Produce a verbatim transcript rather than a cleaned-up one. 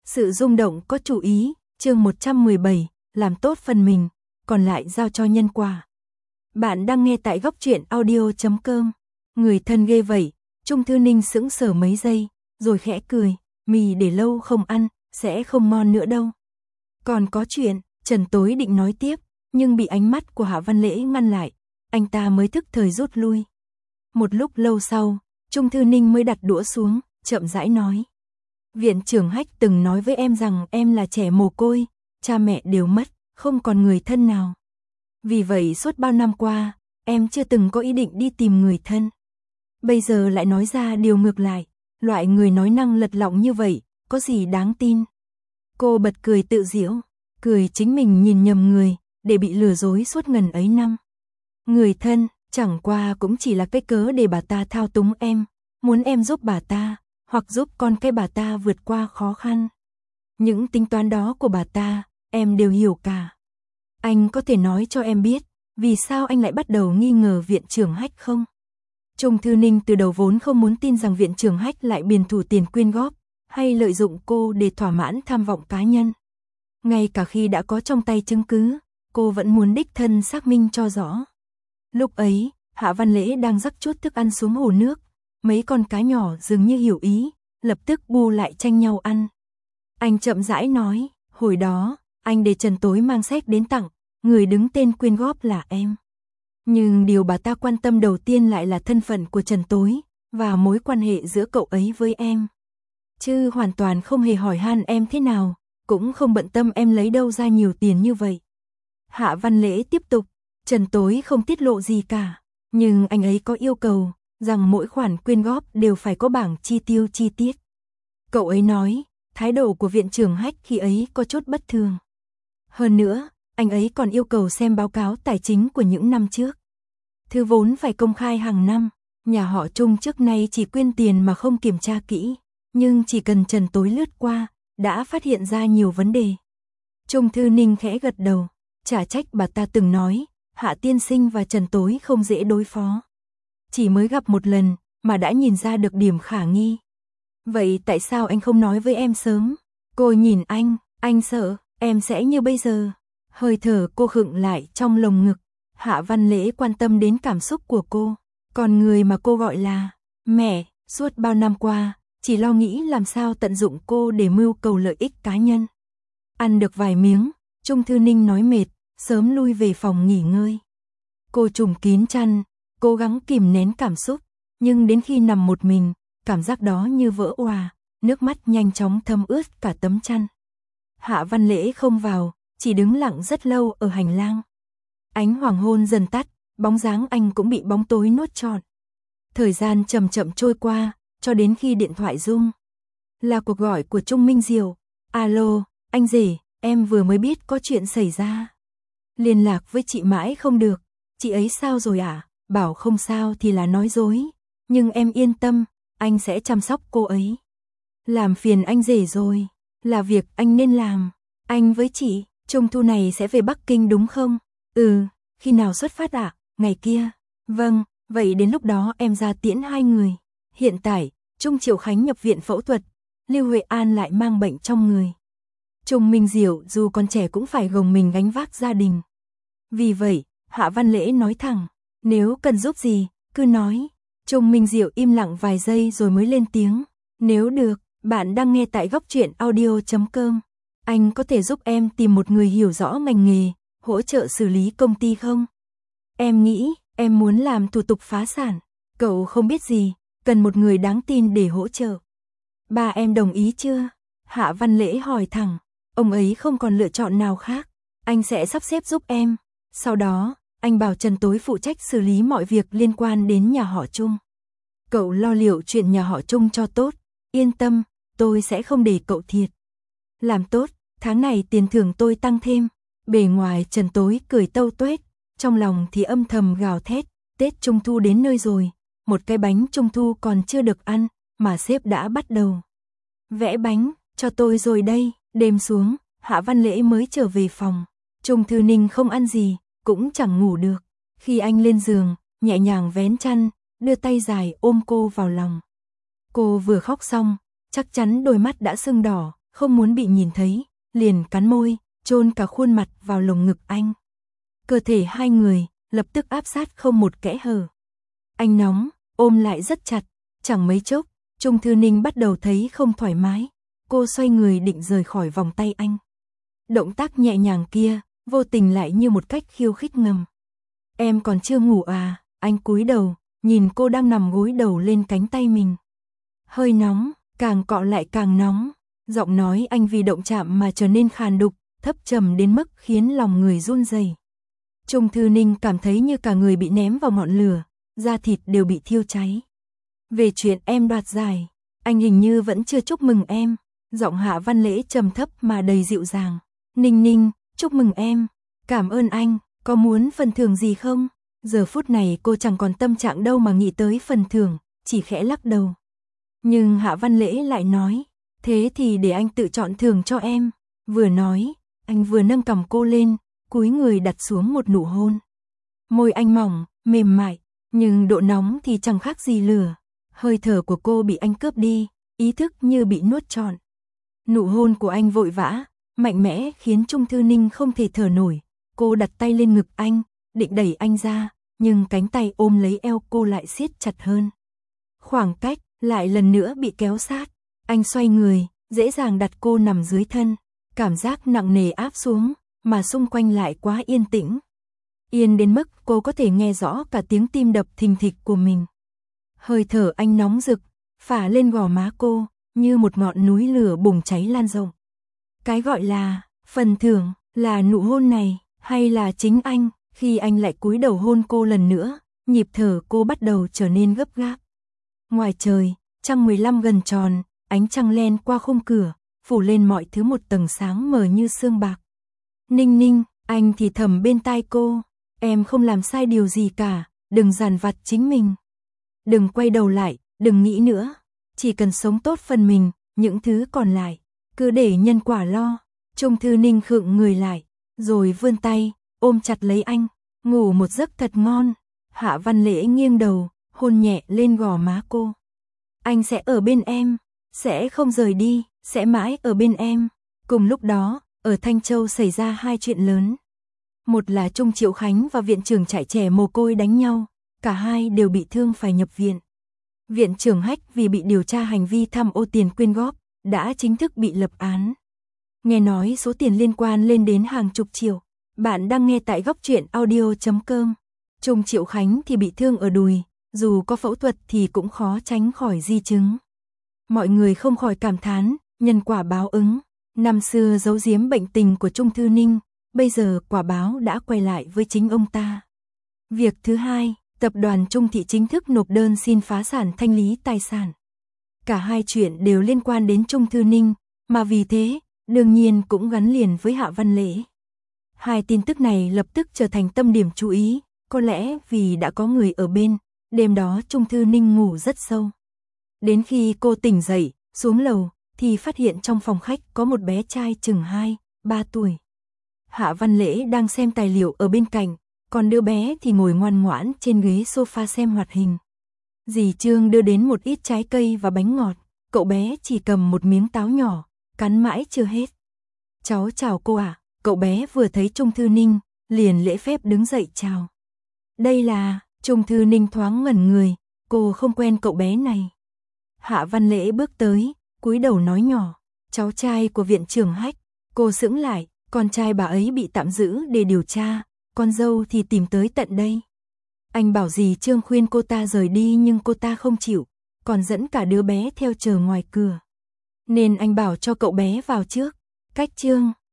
Sự rung động có chủ ý, chương một trăm mười bảy, làm tốt phần mình, còn lại giao cho nhân quả. Bạn đang nghe tại góc truyện audio chấm com. Người thân ghê vậy, Trung Thư Ninh sững sờ mấy giây, rồi khẽ cười, mì để lâu không ăn, sẽ không ngon nữa đâu. Còn có chuyện, Trần Tối định nói tiếp, nhưng bị ánh mắt của Hạ Văn Lễ ngăn lại, anh ta mới thức thời rút lui. Một lúc lâu sau, Trung Thư Ninh mới đặt đũa xuống, chậm rãi nói. Viện trưởng Hách từng nói với em rằng em là trẻ mồ côi, cha mẹ đều mất, không còn người thân nào. Vì vậy suốt bao năm qua, em chưa từng có ý định đi tìm người thân. Bây giờ lại nói ra điều ngược lại, loại người nói năng lật lọng như vậy, có gì đáng tin. Cô bật cười tự giễu, cười chính mình nhìn nhầm người, để bị lừa dối suốt ngần ấy năm. Người thân, chẳng qua cũng chỉ là cái cớ để bà ta thao túng em, muốn em giúp bà ta, hoặc giúp con cái bà ta vượt qua khó khăn. Những tính toán đó của bà ta, em đều hiểu cả. Anh có thể nói cho em biết, vì sao anh lại bắt đầu nghi ngờ viện trưởng Hách không? Trung Thư Ninh từ đầu vốn không muốn tin rằng viện trưởng Hách lại biền thủ tiền quyên góp, hay lợi dụng cô để thỏa mãn tham vọng cá nhân. Ngay cả khi đã có trong tay chứng cứ, cô vẫn muốn đích thân xác minh cho rõ. Lúc ấy, Hạ Văn Lễ đang rắc chút thức ăn xuống hồ nước, mấy con cá nhỏ dường như hiểu ý, lập tức bu lại tranh nhau ăn. Anh chậm rãi nói, hồi đó, anh để Trần Tối mang séc đến tặng, người đứng tên quyên góp là em. Nhưng điều bà ta quan tâm đầu tiên lại là thân phận của Trần Tối, và mối quan hệ giữa cậu ấy với em. Chứ hoàn toàn không hề hỏi han em thế nào, cũng không bận tâm em lấy đâu ra nhiều tiền như vậy. Hạ Văn Lễ tiếp tục, Trần Tối không tiết lộ gì cả, nhưng anh ấy có yêu cầu, rằng mỗi khoản quyên góp đều phải có bảng chi tiêu chi tiết. Cậu ấy nói, thái độ của viện trưởng Hách khi ấy có chút bất thường. Hơn nữa, anh ấy còn yêu cầu xem báo cáo tài chính của những năm trước. Thư vốn phải công khai hàng năm, nhà họ Trung trước nay chỉ quyên tiền mà không kiểm tra kỹ, nhưng chỉ cần Trần Tối lướt qua, đã phát hiện ra nhiều vấn đề. Trung Thư Ninh khẽ gật đầu, chả trách bà ta từng nói, Hạ tiên sinh và Trần Tối không dễ đối phó. Chỉ mới gặp một lần, mà đã nhìn ra được điểm khả nghi. Vậy tại sao anh không nói với em sớm? Cô nhìn anh, anh sợ, em sẽ như bây giờ. Hơi thở cô khựng lại trong lồng ngực. Hạ Văn Lễ quan tâm đến cảm xúc của cô. Còn người mà cô gọi là mẹ, suốt bao năm qua, chỉ lo nghĩ làm sao tận dụng cô để mưu cầu lợi ích cá nhân. Ăn được vài miếng, Trung Thư Ninh nói mệt, sớm lui về phòng nghỉ ngơi. Cô trùm kín chăn, cố gắng kìm nén cảm xúc, nhưng đến khi nằm một mình, cảm giác đó như vỡ òa, nước mắt nhanh chóng thấm ướt cả tấm chăn. Hạ Văn Lễ không vào, chỉ đứng lặng rất lâu ở hành lang. Ánh hoàng hôn dần tắt, bóng dáng anh cũng bị bóng tối nuốt trọn. Thời gian chậm chậm trôi qua, cho đến khi điện thoại rung. Là cuộc gọi của Trung Minh Diệu. Alo, anh rể, em vừa mới biết có chuyện xảy ra. Liên lạc với chị mãi không được. Chị ấy sao rồi à? Bảo không sao thì là nói dối. Nhưng em yên tâm, anh sẽ chăm sóc cô ấy. Làm phiền anh rể rồi. Là việc anh nên làm. Anh với chị, trung thu này sẽ về Bắc Kinh đúng không? Ừ, khi nào xuất phát ạ? À? Ngày kia. Vâng, vậy đến lúc đó em ra tiễn hai người. Hiện tại, Trung Triệu Khánh nhập viện phẫu thuật. Lưu Huệ An lại mang bệnh trong người. Trung Minh Diệu dù còn trẻ cũng phải gồng mình gánh vác gia đình. Vì vậy, Hạ Văn Lễ nói thẳng, nếu cần giúp gì, cứ nói. Trung Minh Diệu im lặng vài giây rồi mới lên tiếng. Nếu được, bạn đang nghe tại góc truyện audio chấm com. Anh có thể giúp em tìm một người hiểu rõ ngành nghề, hỗ trợ xử lý công ty không? Em nghĩ, em muốn làm thủ tục phá sản. Cậu không biết gì, cần một người đáng tin để hỗ trợ. Ba em đồng ý chưa? Hạ Văn Lễ hỏi thẳng. Ông ấy không còn lựa chọn nào khác. Anh sẽ sắp xếp giúp em. Sau đó, anh bảo Trần Tối phụ trách xử lý mọi việc liên quan đến nhà họ Trung. Cậu lo liệu chuyện nhà họ Trung cho tốt. Yên tâm, tôi sẽ không để cậu thiệt. Làm tốt, tháng này tiền thưởng tôi tăng thêm. Bề ngoài Trần Tối cười tâu tuét, trong lòng thì âm thầm gào thét. Tết Trung Thu đến nơi rồi, một cái bánh Trung Thu còn chưa được ăn, mà sếp đã bắt đầu vẽ bánh cho tôi rồi đây. Đêm xuống, Hạ Văn Lễ mới trở về phòng. Trung Thư Ninh không ăn gì, cũng chẳng ngủ được. Khi anh lên giường, nhẹ nhàng vén chăn, đưa tay dài ôm cô vào lòng. Cô vừa khóc xong, chắc chắn đôi mắt đã sưng đỏ, không muốn bị nhìn thấy, liền cắn môi, chôn cả khuôn mặt vào lồng ngực anh. Cơ thể hai người lập tức áp sát không một kẽ hở. Anh nóng, ôm lại rất chặt, chẳng mấy chốc, Trung Thư Ninh bắt đầu thấy không thoải mái, cô xoay người định rời khỏi vòng tay anh. Động tác nhẹ nhàng kia, vô tình lại như một cách khiêu khích ngầm. Em còn chưa ngủ à? Anh cúi đầu, nhìn cô đang nằm gối đầu lên cánh tay mình. Hơi nóng, càng cọ lại càng nóng, giọng nói anh vì động chạm mà trở nên khàn đục, thấp trầm đến mức khiến lòng người run rẩy. Trung Thư Ninh cảm thấy như cả người bị ném vào ngọn lửa, da thịt đều bị thiêu cháy. Về chuyện em đoạt giải, anh hình như vẫn chưa chúc mừng em. Giọng Hạ Văn Lễ trầm thấp mà đầy dịu dàng. Ninh Ninh, chúc mừng em. Cảm ơn anh, có muốn phần thưởng gì không? Giờ phút này cô chẳng còn tâm trạng đâu mà nghĩ tới phần thưởng, chỉ khẽ lắc đầu. Nhưng Hạ Văn Lễ lại nói, thế thì để anh tự chọn thưởng cho em. Vừa nói, anh vừa nâng cằm cô lên, cúi người đặt xuống một nụ hôn. Môi anh mỏng, mềm mại, nhưng độ nóng thì chẳng khác gì lửa. Hơi thở của cô bị anh cướp đi, ý thức như bị nuốt trọn. Nụ hôn của anh vội vã, mạnh mẽ khiến Trung Thư Ninh không thể thở nổi. Cô đặt tay lên ngực anh, định đẩy anh ra, nhưng cánh tay ôm lấy eo cô lại siết chặt hơn. Khoảng cách lại lần nữa bị kéo sát. Anh xoay người, dễ dàng đặt cô nằm dưới thân. Cảm giác nặng nề áp xuống, mà xung quanh lại quá yên tĩnh. Yên đến mức cô có thể nghe rõ cả tiếng tim đập thình thịch của mình. Hơi thở anh nóng rực, phả lên gò má cô, như một ngọn núi lửa bùng cháy lan rộng. Cái gọi là phần thưởng là nụ hôn này, hay là chính anh? Khi anh lại cúi đầu hôn cô lần nữa, nhịp thở cô bắt đầu trở nên gấp gáp. Ngoài trời, trăng mười lăm gần tròn, ánh trăng len qua khung cửa, phủ lên mọi thứ một tầng sáng mờ như sương bạc. Ninh Ninh, anh thì thầm bên tai cô, em không làm sai điều gì cả, đừng dằn vặt chính mình. Đừng quay đầu lại, đừng nghĩ nữa, chỉ cần sống tốt phần mình, những thứ còn lại, cứ để nhân quả lo. Trung Thư Ninh khựng người lại, rồi vươn tay, ôm chặt lấy anh, ngủ một giấc thật ngon. Hạ Văn Lễ nghiêng đầu, hôn nhẹ lên gò má cô. Anh sẽ ở bên em, sẽ không rời đi, sẽ mãi ở bên em. Cùng lúc đó, ở Thanh Châu xảy ra hai chuyện lớn. Một là Trung Triệu Khánh và viện trưởng trại trẻ mồ côi đánh nhau, cả hai đều bị thương phải nhập viện. Viện trưởng Hách vì bị điều tra hành vi tham ô tiền quyên góp, đã chính thức bị lập án. Nghe nói số tiền liên quan lên đến hàng chục triệu. Bạn đang nghe tại góc truyện audio chấm com. Trung Triệu Khánh thì bị thương ở đùi, dù có phẫu thuật thì cũng khó tránh khỏi di chứng. Mọi người không khỏi cảm thán, nhân quả báo ứng. Năm xưa giấu giếm bệnh tình của Trung Thư Ninh, bây giờ quả báo đã quay lại với chính ông ta. Việc thứ hai, tập đoàn Trung Thị chính thức nộp đơn xin phá sản thanh lý tài sản. Cả hai chuyện đều liên quan đến Trung Thư Ninh, mà vì thế, đương nhiên cũng gắn liền với Hạ Văn Lễ. Hai tin tức này lập tức trở thành tâm điểm chú ý, có lẽ vì đã có người ở bên, đêm đó Trung Thư Ninh ngủ rất sâu. Đến khi cô tỉnh dậy, xuống lầu, thì phát hiện trong phòng khách có một bé trai chừng hai, ba tuổi. Hạ Văn Lễ đang xem tài liệu ở bên cạnh, còn đứa bé thì ngồi ngoan ngoãn trên ghế sofa xem hoạt hình. Dì Trương đưa đến một ít trái cây và bánh ngọt, cậu bé chỉ cầm một miếng táo nhỏ, cắn mãi chưa hết. Cháu chào cô ạ. Cậu bé vừa thấy Trung Thư Ninh, liền lễ phép đứng dậy chào. Đây là, Trung Thư Ninh thoáng ngẩn người, cô không quen cậu bé này. Hạ Văn Lễ bước tới, cúi đầu nói nhỏ, cháu trai của viện trưởng Hách. Cô sững lại, con trai bà ấy bị tạm giữ để điều tra, con dâu thì tìm tới tận đây. Anh bảo dì Trương khuyên cô ta rời đi nhưng cô ta không chịu, còn dẫn cả đứa bé theo chờ ngoài cửa. Nên anh bảo cho cậu bé vào trước. Cách Trương,